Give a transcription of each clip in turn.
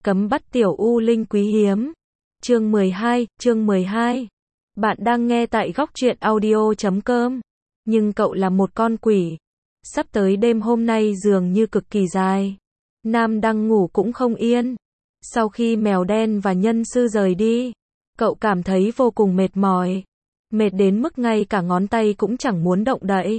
Cấm bắt tiểu u linh quý hiếm. Chương 12. Bạn đang nghe tại góc truyện audio.com. Nhưng cậu là một con quỷ. Sắp tới đêm hôm nay dường như cực kỳ dài. Nam đang ngủ cũng không yên. Sau khi mèo đen và nhân sư rời đi, cậu cảm thấy vô cùng mệt mỏi. Mệt đến mức ngay cả ngón tay cũng chẳng muốn động đậy.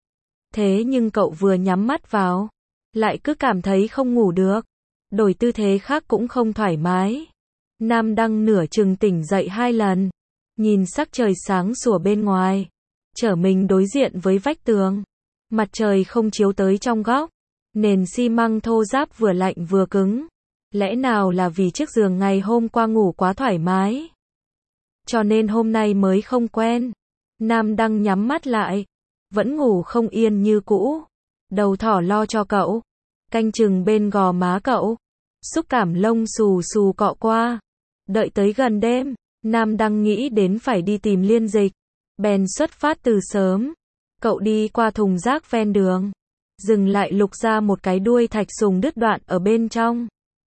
Thế nhưng cậu vừa nhắm mắt vào, lại cứ cảm thấy không ngủ được. Đổi tư thế khác cũng không thoải mái. Nam Đăng nửa chừng tỉnh dậy 2 lần. Nhìn sắc trời sáng sủa bên ngoài. Trở mình đối diện với vách tường. Mặt trời không chiếu tới trong góc. Nền xi măng thô ráp vừa lạnh vừa cứng. Lẽ nào là vì chiếc giường ngày hôm qua ngủ quá thoải mái, cho nên hôm nay mới không quen. Nam Đăng nhắm mắt lại. Vẫn ngủ không yên như cũ. Đầu thỏ lo cho cậu. Canh chừng bên gò má cậu. Xúc cảm lông xù xù cọ qua. Đợi tới gần đêm, Nam Đăng nghĩ đến phải đi tìm Liên Dịch. Bèn xuất phát từ sớm. Cậu đi qua thùng rác ven đường. Dừng lại lục ra một cái đuôi thạch sùng đứt đoạn ở bên trong.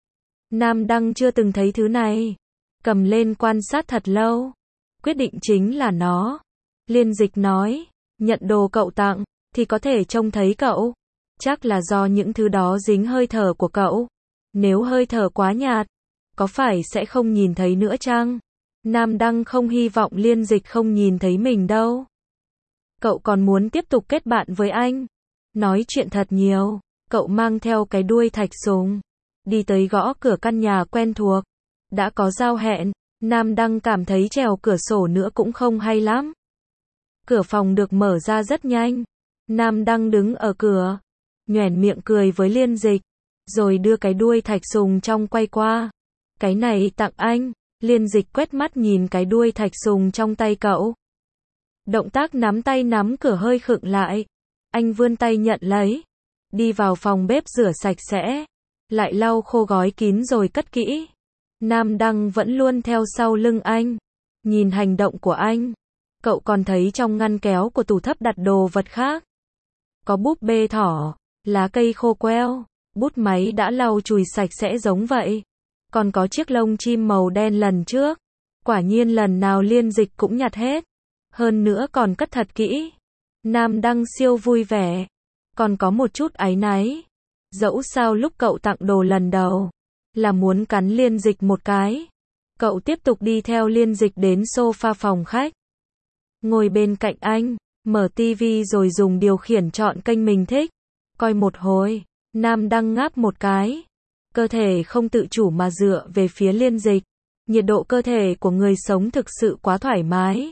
Nam Đăng chưa từng thấy thứ này. Cầm lên quan sát thật lâu. Quyết định chính là nó. Liên Dịch nói, nhận đồ cậu tặng, thì có thể trông thấy cậu. Chắc là do những thứ đó dính hơi thở của cậu. Nếu hơi thở quá nhạt, có phải sẽ không nhìn thấy nữa chăng? Nam Đăng không hy vọng Liên Dịch không nhìn thấy mình đâu. Cậu còn muốn tiếp tục kết bạn với anh. Nói chuyện thật nhiều. Cậu mang theo cái đuôi thạch sùng. Đi tới gõ cửa căn nhà quen thuộc. Đã có giao hẹn. Nam Đăng cảm thấy trèo cửa sổ nữa cũng không hay lắm. Cửa phòng được mở ra rất nhanh. Nam Đăng đứng ở cửa. Nhoẻn miệng cười với Liên Dịch. Rồi đưa cái đuôi thạch sùng trong quay qua. Cái này tặng anh. Liên Dịch quét mắt nhìn cái đuôi thạch sùng trong tay cậu. Động tác nắm tay nắm cửa hơi khựng lại. Anh vươn tay nhận lấy. Đi vào phòng bếp rửa sạch sẽ. Lại lau khô gói kín rồi cất kỹ. Nam Đăng vẫn luôn theo sau lưng anh. Nhìn hành động của anh. Cậu còn thấy trong ngăn kéo của tủ thấp đặt đồ vật khác. Có búp bê thỏ, lá cây khô queo, bút máy đã lau chùi sạch sẽ giống vậy. Còn có chiếc lông chim màu đen lần trước. Quả nhiên lần nào Liên Dịch cũng nhặt hết. Hơn nữa còn cất thật kỹ. Nam Đăng siêu vui vẻ. Còn có một chút áy náy. Dẫu sao lúc cậu tặng đồ lần đầu, là muốn cắn Liên Dịch một cái. Cậu tiếp tục đi theo Liên Dịch đến sofa phòng khách. Ngồi bên cạnh anh, mở tivi rồi dùng điều khiển chọn kênh mình thích. Coi một hồi, Nam Đăng ngáp một cái. Cơ thể không tự chủ mà dựa về phía Liên Dịch. Nhiệt độ cơ thể của người sống thực sự quá thoải mái.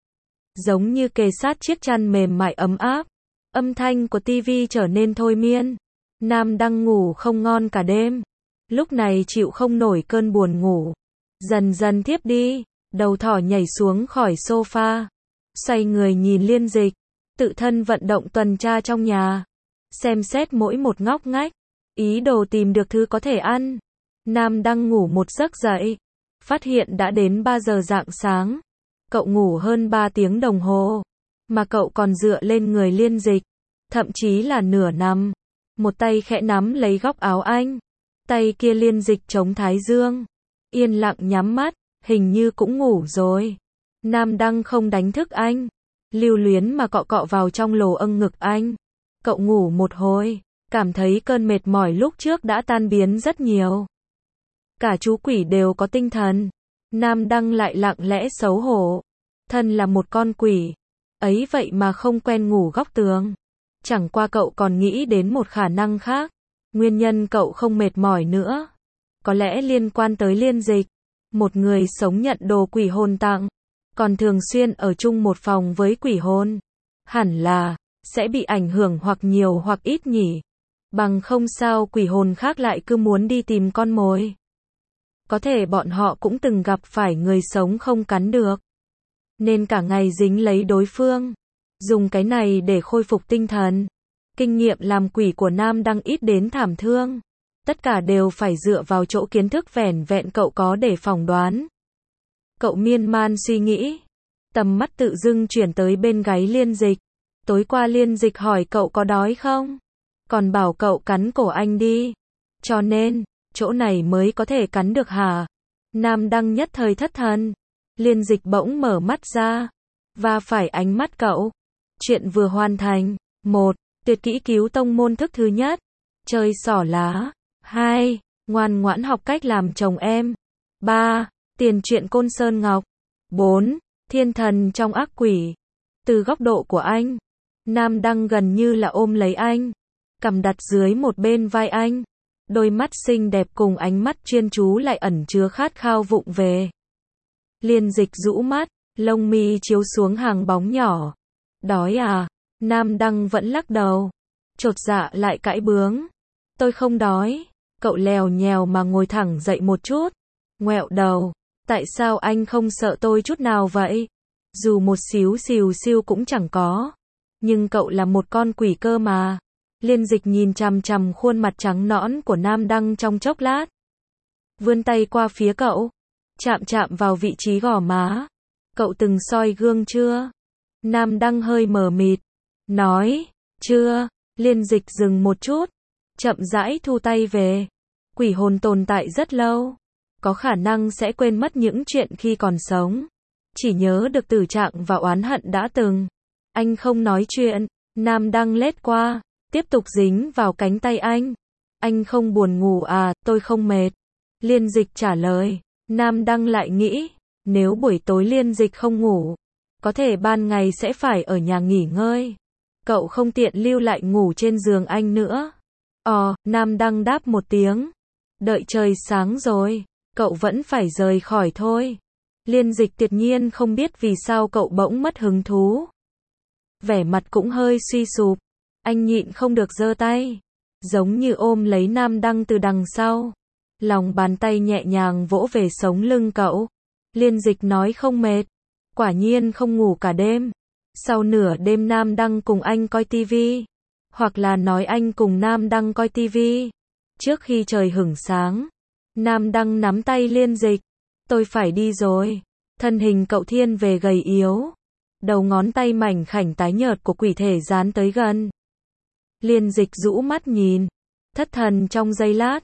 Giống như kề sát chiếc chăn mềm mại ấm áp. Âm thanh của tivi trở nên thôi miên. Nam Đăng ngủ không ngon cả đêm. Lúc này chịu không nổi cơn buồn ngủ. Dần dần thiếp đi. Đầu thỏ nhảy xuống khỏi sofa. Xoay người nhìn Liên Dịch. Tự thân vận động tuần tra trong nhà. Xem xét mỗi một ngóc ngách. Ý đồ tìm được thứ có thể ăn. Nam Đăng ngủ một giấc dậy. Phát hiện đã đến 3 giờ rạng sáng. Cậu ngủ hơn 3 tiếng đồng hồ. Mà cậu còn dựa lên người Liên Dịch. Thậm chí là nửa nằm. Một tay khẽ nắm lấy góc áo anh. Tay kia Liên Dịch chống thái dương. Yên lặng nhắm mắt. Hình như cũng ngủ rồi. Nam Đăng không đánh thức anh. Lưu luyến mà cọ cọ vào trong lồ âng ngực anh. Cậu ngủ một hồi. Cảm thấy cơn mệt mỏi lúc trước đã tan biến rất nhiều. Cả chú quỷ đều có tinh thần. Nam Đăng lại lặng lẽ xấu hổ. Thân là một con quỷ. Ấy vậy mà không quen ngủ góc tường. Chẳng qua cậu còn nghĩ đến một khả năng khác. Nguyên nhân cậu không mệt mỏi nữa. Có lẽ liên quan tới Liên Dịch. Một người sống nhận đồ quỷ hồn tặng. Còn thường xuyên ở chung một phòng với quỷ hồn. Hẳn là sẽ bị ảnh hưởng hoặc nhiều hoặc ít nhỉ. Bằng không sao quỷ hồn khác lại cứ muốn đi tìm con mồi. Có thể bọn họ cũng từng gặp phải người sống không cắn được. Nên cả ngày dính lấy đối phương. Dùng cái này để khôi phục tinh thần. Kinh nghiệm làm quỷ của Nam Đăng ít đến thảm thương. Tất cả đều phải dựa vào chỗ kiến thức vẻn vẹn cậu có để phỏng đoán. Cậu miên man suy nghĩ. Tầm mắt tự dưng chuyển tới bên gáy Liên Dịch. Tối qua Liên Dịch hỏi cậu có đói không? Còn bảo cậu cắn cổ anh đi. Cho nên, chỗ này mới có thể cắn được hả? Nam Đăng nhất thời thất thần. Liên Dịch bỗng mở mắt ra, và phải ánh mắt cậu. Chuyện vừa hoàn thành. 1. Tuyệt kỹ cứu tông môn thức thứ nhất. Chơi xỏ lá. 2. Ngoan ngoãn học cách làm chồng em. 3. Tiền truyện Côn Sơn Ngọc. 4. Thiên thần trong ác quỷ. Từ góc độ của anh, Nam Đăng gần như là ôm lấy anh, cằm đặt dưới một bên vai anh. Đôi mắt xinh đẹp cùng ánh mắt chuyên chú lại ẩn chứa khát khao vụng về. Liên Dịch rũ mắt, lông mi chiếu xuống hàng bóng nhỏ. Đói à? Nam Đăng vẫn lắc đầu. Chột dạ lại cãi bướng. Tôi không đói. Cậu lèo nhèo mà ngồi thẳng dậy một chút. Ngoẹo đầu. Tại sao anh không sợ tôi chút nào vậy? Dù một xíu xìu xiu cũng chẳng có. Nhưng cậu là một con quỷ cơ mà. Liên Dịch nhìn chằm chằm khuôn mặt trắng nõn của Nam Đăng trong chốc lát. Vươn tay qua phía cậu. Chạm chạm vào vị trí gò má. Cậu từng soi gương chưa? Nam Đăng hơi mờ mịt. Nói, chưa. Liên Dịch dừng một chút. Chậm rãi thu tay về. Quỷ hồn tồn tại rất lâu. Có khả năng sẽ quên mất những chuyện khi còn sống. Chỉ nhớ được tử trạng và oán hận đã từng. Anh không nói chuyện. Nam Đăng lết qua. Tiếp tục dính vào cánh tay anh. Anh không buồn ngủ à? Tôi không mệt. Liên Dịch trả lời. Nam Đăng lại nghĩ. Nếu buổi tối Liên Dịch không ngủ, có thể ban ngày sẽ phải ở nhà nghỉ ngơi. Cậu không tiện lưu lại ngủ trên giường anh nữa. Nam Đăng đáp một tiếng. Đợi trời sáng rồi, cậu vẫn phải rời khỏi thôi. Liên Dịch tuyệt nhiên không biết vì sao cậu bỗng mất hứng thú. Vẻ mặt cũng hơi suy sụp. Anh nhịn không được giơ tay, giống như ôm lấy Nam Đăng từ đằng sau. Lòng bàn tay nhẹ nhàng vỗ về sống lưng cậu. Liên Dịch nói không mệt. Quả nhiên không ngủ cả đêm. Sau nửa đêm Nam Đăng cùng anh coi tivi. Hoặc là nói anh cùng Nam Đăng coi tivi. Trước khi trời hửng sáng, Nam Đăng nắm tay Liên Dịch. Tôi phải đi rồi. Thân hình cậu thiên về gầy yếu. Đầu ngón tay mảnh khảnh tái nhợt của quỷ thể dán tới gần. Liên Dịch rũ mắt nhìn. Thất thần trong giây lát.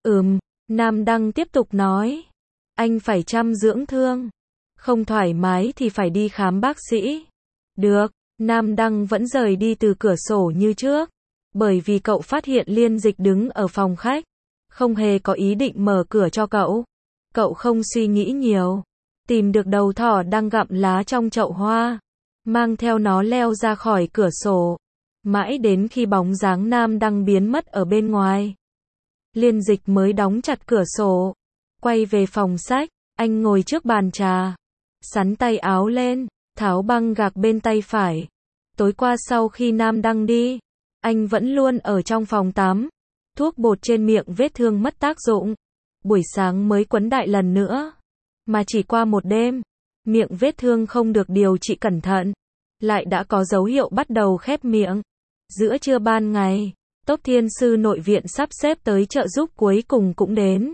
Nam Đăng tiếp tục nói. Anh phải chăm dưỡng thương. Không thoải mái thì phải đi khám bác sĩ. Được. Nam Đăng vẫn rời đi từ cửa sổ như trước. Bởi vì cậu phát hiện Liên Dịch đứng ở phòng khách. Không hề có ý định mở cửa cho cậu. Cậu không suy nghĩ nhiều. Tìm được đầu thỏ đang gặm lá trong chậu hoa. Mang theo nó leo ra khỏi cửa sổ. Mãi đến khi bóng dáng Nam Đăng biến mất ở bên ngoài. Liên Dịch mới đóng chặt cửa sổ. Quay về phòng sách. Anh ngồi trước bàn trà. Xắn tay áo lên. Tháo băng gạc bên tay phải. Tối qua sau khi Nam Đăng đi, anh vẫn luôn ở trong phòng tắm. Thuốc bột trên miệng vết thương mất tác dụng. Buổi sáng mới quấn đại lần nữa. Mà chỉ qua một đêm, miệng vết thương không được điều trị cẩn thận, lại đã có dấu hiệu bắt đầu khép miệng. Giữa trưa ban ngày, Tốp Thiên Sư nội viện sắp xếp tới trợ giúp cuối cùng cũng đến.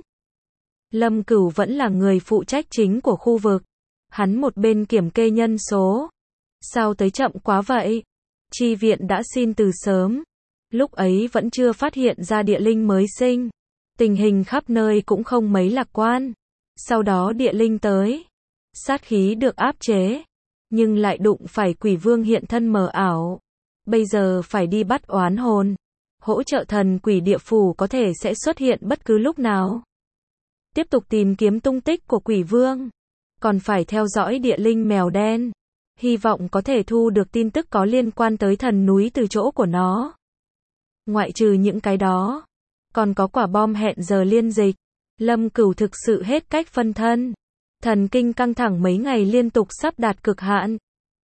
Lâm Cửu vẫn là người phụ trách chính của khu vực. Hắn một bên kiểm kê nhân số. Sao tới chậm quá vậy? Chi viện đã xin từ sớm. Lúc ấy vẫn chưa phát hiện ra địa linh mới sinh. Tình hình khắp nơi cũng không mấy lạc quan. Sau đó địa linh tới. Sát khí được áp chế. Nhưng lại đụng phải quỷ vương hiện thân mờ ảo. Bây giờ phải đi bắt oán hồn. Hỗ trợ thần quỷ địa phủ có thể sẽ xuất hiện bất cứ lúc nào. Tiếp tục tìm kiếm tung tích của quỷ vương. Còn phải theo dõi địa linh mèo đen. Hy vọng có thể thu được tin tức có liên quan tới thần núi từ chỗ của nó. Ngoại trừ những cái đó, còn có quả bom hẹn giờ Liên Dịch. Lâm Cửu thực sự hết cách phân thân. Thần kinh căng thẳng mấy ngày liên tục sắp đạt cực hạn.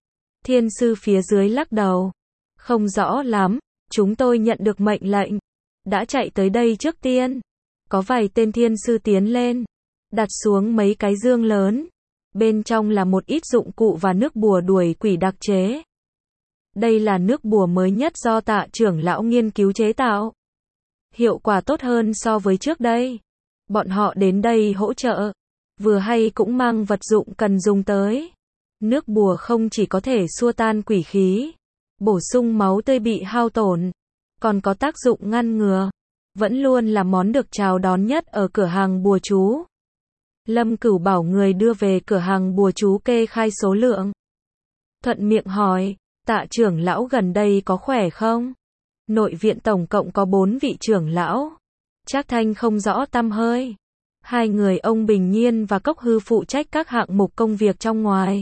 Thiên sư phía dưới lắc đầu. Không rõ lắm, chúng tôi nhận được mệnh lệnh. Đã chạy tới đây trước tiên. Có vài tên thiên sư tiến lên. Đặt xuống mấy cái dương lớn. Bên trong là một ít dụng cụ và nước bùa đuổi quỷ đặc chế. Đây là nước bùa mới nhất do Tạ trưởng lão nghiên cứu chế tạo. Hiệu quả tốt hơn so với trước đây. Bọn họ đến đây hỗ trợ. Vừa hay cũng mang vật dụng cần dùng tới. Nước bùa không chỉ có thể xua tan quỷ khí, bổ sung máu tươi bị hao tổn, còn có tác dụng ngăn ngừa, vẫn luôn là món được chào đón nhất ở cửa hàng bùa chú. Lâm Cửu bảo người đưa về cửa hàng bùa chú kê khai số lượng. Thuận miệng hỏi, Tạ trưởng lão gần đây có khỏe không? Nội viện tổng cộng có 4 vị trưởng lão. Trác Thanh không rõ tăm hơi. 2 người ông Bình Nhiên và Cốc Hư phụ trách các hạng mục công việc trong ngoài.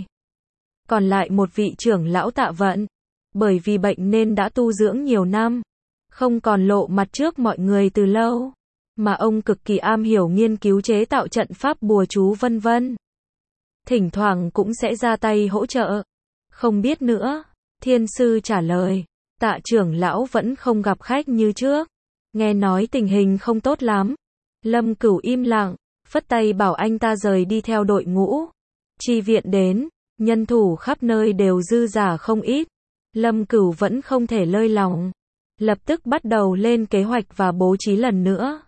Còn lại một vị trưởng lão Tạ Vận, bởi vì bệnh nên đã tu dưỡng nhiều năm, không còn lộ mặt trước mọi người từ lâu, mà ông cực kỳ am hiểu nghiên cứu chế tạo trận pháp bùa chú vân vân. Thỉnh thoảng cũng sẽ ra tay hỗ trợ. Không biết nữa, Thiên sư trả lời, Tạ trưởng lão vẫn không gặp khách như trước, nghe nói tình hình không tốt lắm. Lâm Cửu im lặng, phất tay bảo anh ta rời đi theo đội ngũ. Chi viện đến, nhân thủ khắp nơi đều dư giả không ít. Lâm Cửu vẫn không thể lơi lỏng, lập tức bắt đầu lên kế hoạch và bố trí lần nữa.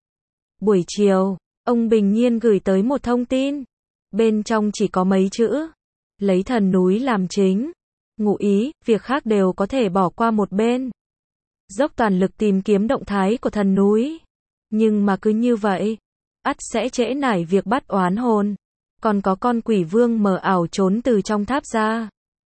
Buổi chiều, ông Bình Nhiên gửi tới một thông tin. Bên trong chỉ có mấy chữ, lấy thần núi làm chính. Ngụ ý, việc khác đều có thể bỏ qua một bên. Dốc toàn lực tìm kiếm động thái của thần núi. Nhưng mà cứ như vậy, ắt sẽ trễ nải việc bắt oán hồn. Còn có con quỷ vương mờ ảo trốn từ trong tháp ra.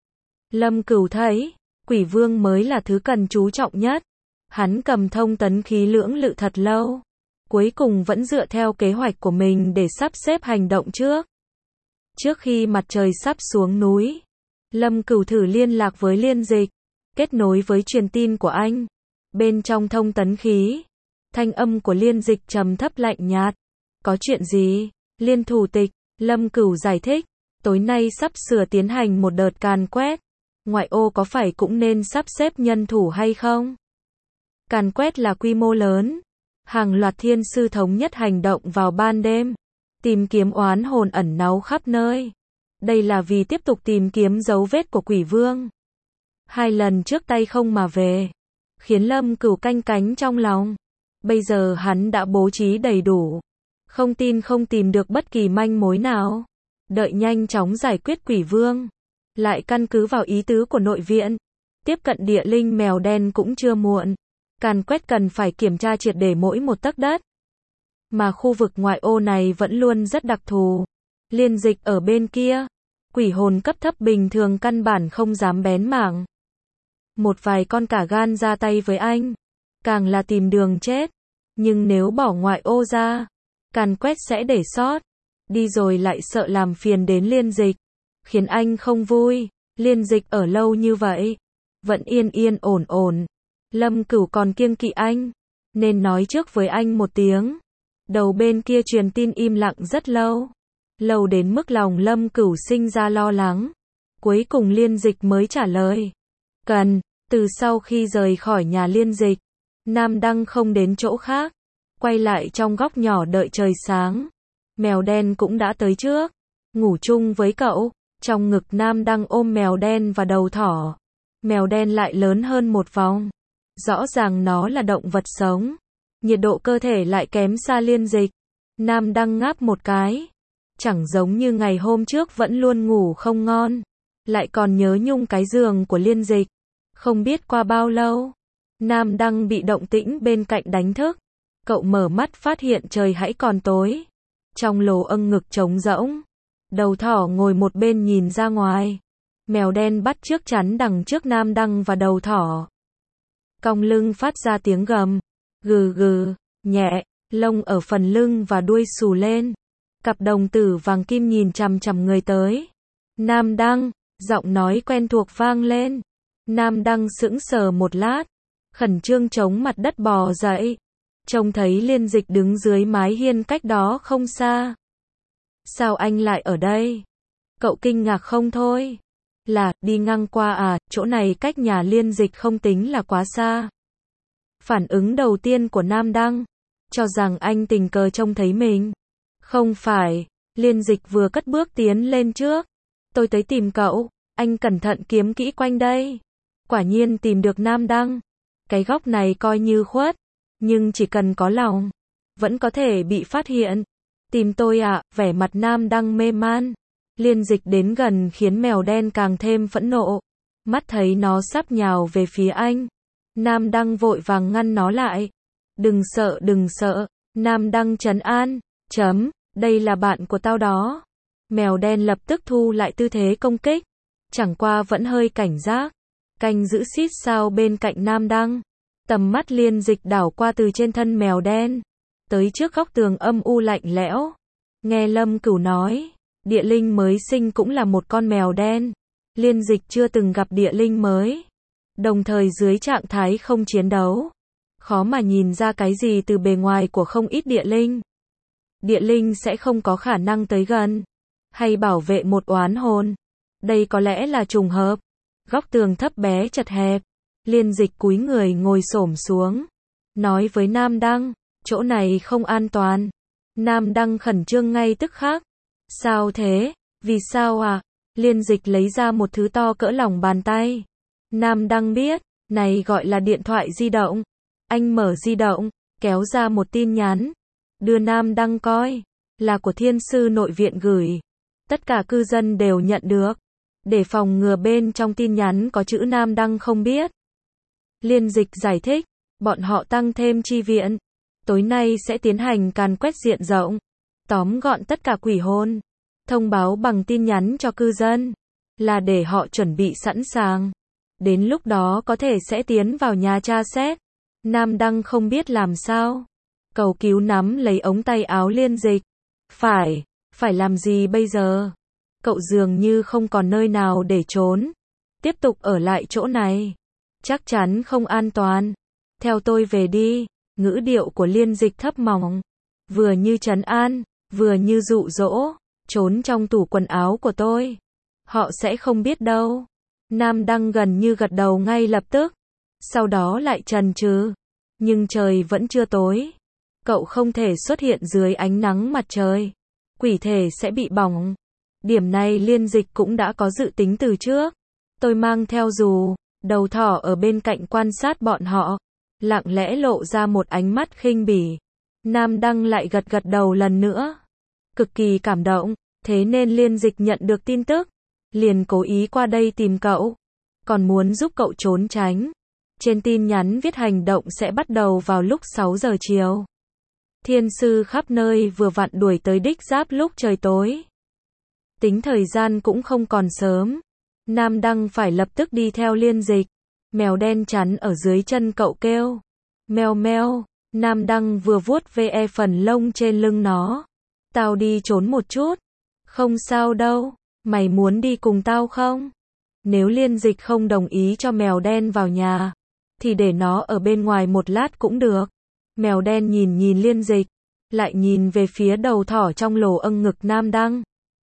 Lâm Cửu thấy, quỷ vương mới là thứ cần chú trọng nhất. Hắn cầm thông tấn khí lưỡng lự thật lâu. Cuối cùng vẫn dựa theo kế hoạch của mình để sắp xếp hành động trước. Trước khi mặt trời sắp xuống núi, Lâm Cửu thử liên lạc với Liên Dịch, kết nối với truyền tin của anh. Bên trong thông tấn khí, thanh âm của Liên Dịch trầm thấp lạnh nhạt. Có chuyện gì? Liên thủ tịch, Lâm Cửu giải thích, tối nay sắp sửa tiến hành một đợt càn quét. Ngoại ô có phải cũng nên sắp xếp nhân thủ hay không? Càn quét là quy mô lớn. Hàng loạt thiên sư thống nhất hành động vào ban đêm, tìm kiếm oán hồn ẩn náu khắp nơi. Đây là vì tiếp tục tìm kiếm dấu vết của quỷ vương. 2 lần trước tay không mà về, khiến Lâm Cửu canh cánh trong lòng. Bây giờ hắn đã bố trí đầy đủ, không tin không tìm được bất kỳ manh mối nào. Đợi nhanh chóng giải quyết quỷ vương, lại căn cứ vào ý tứ của nội viện, tiếp cận địa linh mèo đen cũng chưa muộn. Càn quét cần phải kiểm tra triệt để mỗi một tấc đất. Mà khu vực ngoại ô này vẫn luôn rất đặc thù. Liên Dịch ở bên kia, quỷ hồn cấp thấp bình thường căn bản không dám bén mảng. Một vài con cả gan ra tay với anh, càng là tìm đường chết. Nhưng nếu bỏ ngoại ô ra, càn quét sẽ để sót. Đi rồi lại sợ làm phiền đến Liên Dịch, khiến anh không vui. Liên Dịch ở lâu như vậy, vẫn yên yên ổn ổn. Lâm Cửu còn kiêng kỵ anh, nên nói trước với anh một tiếng. Đầu bên kia truyền tin im lặng rất lâu. Lâu đến mức lòng Lâm Cửu sinh ra lo lắng. Cuối cùng Liên Dịch mới trả lời. Cần, từ sau khi rời khỏi nhà Liên Dịch, Nam Đăng không đến chỗ khác. Quay lại trong góc nhỏ đợi trời sáng. Mèo đen cũng đã tới trước, ngủ chung với cậu. Trong ngực Nam Đăng ôm mèo đen và đầu thỏ. Mèo đen lại lớn hơn một vòng. Rõ ràng nó là động vật sống. Nhiệt độ cơ thể lại kém xa Liên Dịch. Nam Đăng ngáp một cái. Chẳng giống như ngày hôm trước vẫn luôn ngủ không ngon. Lại còn nhớ nhung cái giường của Liên Dịch. Không biết qua bao lâu, Nam Đăng bị động tĩnh bên cạnh đánh thức. Cậu mở mắt phát hiện trời hãy còn tối. Trong lồ âng ngực trống rỗng. Đầu thỏ ngồi một bên nhìn ra ngoài. Mèo đen bắt chước chắn đằng trước Nam Đăng và đầu thỏ. Cong lưng phát ra tiếng gầm, gừ gừ, nhẹ, lông ở phần lưng và đuôi xù lên. Cặp đồng tử vàng kim nhìn chằm chằm người tới. Nam Đăng, giọng nói quen thuộc vang lên. Nam Đăng sững sờ một lát, khẩn trương chống mặt đất bò dậy. Trông thấy Liên Dịch đứng dưới mái hiên cách đó không xa. Sao anh lại ở đây? Cậu kinh ngạc không thôi. Là, đi ngang qua à, chỗ này cách nhà Liên Dịch không tính là quá xa. Phản ứng đầu tiên của Nam Đăng, cho rằng anh tình cờ trông thấy mình. Không phải, Liên Dịch vừa cất bước tiến lên trước. Tôi tới tìm cậu, anh cẩn thận kiếm kỹ quanh đây. Quả nhiên tìm được Nam Đăng. Cái góc này coi như khuất, nhưng chỉ cần có lòng, vẫn có thể bị phát hiện. Tìm tôi à, vẻ mặt Nam Đăng mê man. Liên Dịch đến gần khiến mèo đen càng thêm phẫn nộ. Mắt thấy nó sắp nhào về phía anh. Nam Đăng vội vàng ngăn nó lại. Đừng sợ, Nam Đăng trấn an, đây là bạn của tao đó. Mèo đen lập tức thu lại tư thế công kích, chẳng qua vẫn hơi cảnh giác, canh giữ xít sao bên cạnh Nam Đăng. Tầm mắt Liên Dịch đảo qua từ trên thân mèo đen, tới trước góc tường âm u lạnh lẽo. Nghe Lâm Cửu nói, địa linh mới sinh cũng là một con mèo đen. Liên Dịch chưa từng gặp địa linh mới, đồng thời dưới trạng thái không chiến đấu, khó mà nhìn ra cái gì từ bề ngoài của không ít địa linh. Địa linh sẽ không có khả năng tới gần, hay bảo vệ một oán hồn. Đây có lẽ là trùng hợp. Góc tường thấp bé chật hẹp, Liên Dịch cúi người ngồi xổm xuống, nói với Nam Đăng, chỗ này không an toàn. Nam Đăng khẩn trương ngay tức khắc. Sao thế? Vì sao à? Liên Dịch lấy ra một thứ to cỡ lòng bàn tay. Nam Đăng biết, này gọi là điện thoại di động. Anh mở di động, kéo ra một tin nhắn, đưa Nam Đăng coi, là của Thiên sư nội viện gửi. Tất cả cư dân đều nhận được, để phòng ngừa bên trong tin nhắn có chữ Nam Đăng không biết. Liên Dịch giải thích, bọn họ tăng thêm chi viện, tối nay sẽ tiến hành càn quét diện rộng, tóm gọn tất cả quỷ hồn, thông báo bằng tin nhắn cho cư dân, là để họ chuẩn bị sẵn sàng. Đến lúc đó có thể sẽ tiến vào nhà tra xét. Nam Đăng không biết làm sao, cầu cứu nắm lấy ống tay áo Liên Dịch. Phải làm gì bây giờ? Cậu dường như không còn nơi nào để trốn. Tiếp tục ở lại chỗ này, chắc chắn không an toàn. Theo tôi về đi. Ngữ điệu của Liên Dịch thấp mỏng, vừa như trấn an, vừa như dụ dỗ. Trốn trong tủ quần áo của tôi, họ sẽ không biết đâu. Nam Đăng gần như gật đầu ngay lập tức, sau đó lại chần chừ. Nhưng trời vẫn chưa tối, cậu không thể xuất hiện dưới ánh nắng mặt trời, quỷ thể sẽ bị bỏng. Điểm này Liên Dịch cũng đã có dự tính từ trước. Tôi mang theo dù, đầu thỏ ở bên cạnh quan sát bọn họ, lặng lẽ lộ ra một ánh mắt khinh bỉ. Nam Đăng lại gật đầu lần nữa, cực kỳ cảm động. Thế nên Liên Dịch nhận được tin tức, liền cố ý qua đây tìm cậu, còn muốn giúp cậu trốn tránh. Trên tin nhắn viết hành động sẽ bắt đầu vào lúc 6 giờ chiều. Thiên sư khắp nơi vừa vặn đuổi tới đích giáp lúc trời tối. Tính thời gian cũng không còn sớm. Nam Đăng phải lập tức đi theo Liên Dịch. Mèo đen chắn ở dưới chân cậu kêu. Meo meo. Nam Đăng vừa vuốt ve phần lông trên lưng nó. Tao đi trốn một chút. Không sao đâu. Mày muốn đi cùng tao không? Nếu Liên Dịch không đồng ý cho mèo đen vào nhà, thì để nó ở bên ngoài một lát cũng được. Mèo đen nhìn Liên Dịch, lại nhìn về phía đầu thỏ trong lỗ âng ngực Nam Đăng.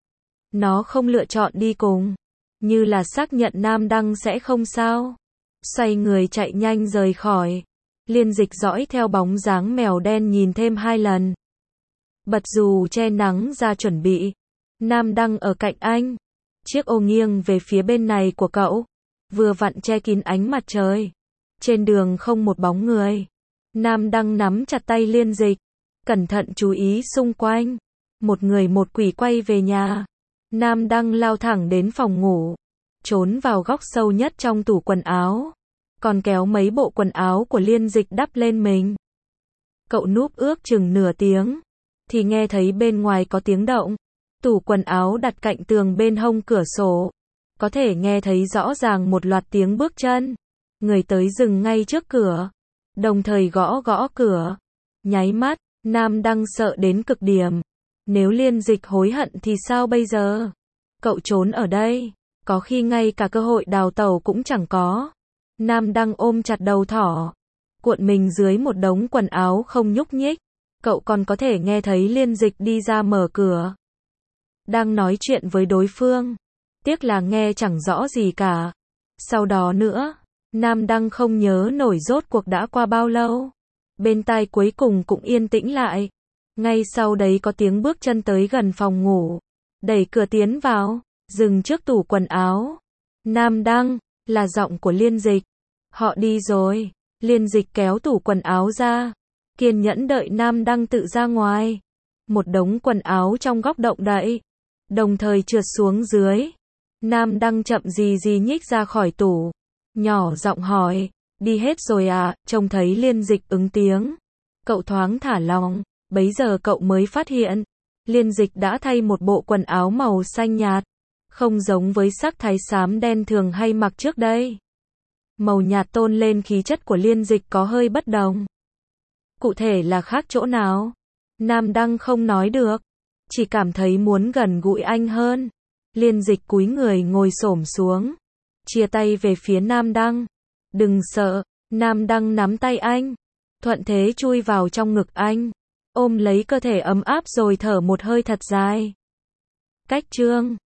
Nó không lựa chọn đi cùng, như là xác nhận Nam Đăng sẽ không sao. Xoay người chạy nhanh rời khỏi. Liên Dịch dõi theo bóng dáng mèo đen nhìn thêm 2 lần. Bật dù che nắng ra chuẩn bị. Nam Đăng ở cạnh anh. Chiếc ô nghiêng về phía bên này của cậu, vừa vặn che kín ánh mặt trời. Trên đường không một bóng người. Nam Đăng nắm chặt tay Liên Dịch, cẩn thận chú ý xung quanh. Một người một quỷ quay về nhà. Nam Đăng lao thẳng đến phòng ngủ, trốn vào góc sâu nhất trong tủ quần áo, còn kéo mấy bộ quần áo của Liên Dịch đắp lên mình. Cậu núp ước chừng nửa tiếng, thì nghe thấy bên ngoài có tiếng động. Tủ quần áo đặt cạnh tường bên hông cửa sổ, có thể nghe thấy rõ ràng một loạt tiếng bước chân. Người tới dừng ngay trước cửa, đồng thời gõ cửa. Nháy mắt, Nam Đăng sợ đến cực điểm. Nếu Liên Dịch hối hận thì sao bây giờ? Cậu trốn ở đây, có khi ngay cả cơ hội đào tẩu cũng chẳng có. Nam Đăng ôm chặt đầu thỏ, cuộn mình dưới một đống quần áo không nhúc nhích. Cậu còn có thể nghe thấy Liên Dịch đi ra mở cửa, đang nói chuyện với đối phương. Tiếc là nghe chẳng rõ gì cả. Sau đó nữa, Nam Đăng không nhớ nổi rốt cuộc đã qua bao lâu. Bên tai cuối cùng cũng yên tĩnh lại. Ngay sau đấy có tiếng bước chân tới gần phòng ngủ, đẩy cửa tiến vào, dừng trước tủ quần áo. Nam Đăng, là giọng của Liên Dịch. Họ đi rồi. Liên Dịch kéo tủ quần áo ra, kiên nhẫn đợi Nam Đăng tự ra ngoài. Một đống quần áo trong góc động đậy, đồng thời trượt xuống dưới. Nam Đăng chậm gì nhích ra khỏi tủ, nhỏ giọng hỏi, đi hết rồi à? Trông thấy Liên Dịch ứng tiếng, Cậu thoáng thả lỏng, bấy giờ cậu mới phát hiện, Liên Dịch đã thay một bộ quần áo màu xanh nhạt, không giống với sắc thái xám đen thường hay mặc trước đây. Màu nhạt tôn lên khí chất của Liên Dịch có hơi bất đồng. Cụ thể là khác chỗ nào? Nam Đăng không nói được, chỉ cảm thấy muốn gần gũi anh hơn. Liên Dịch cúi người ngồi xổm xuống, chia tay về phía Nam Đăng. Đừng sợ, Nam Đăng nắm tay anh, thuận thế chui vào trong ngực anh, ôm lấy cơ thể ấm áp rồi thở một hơi thật dài. Cách chương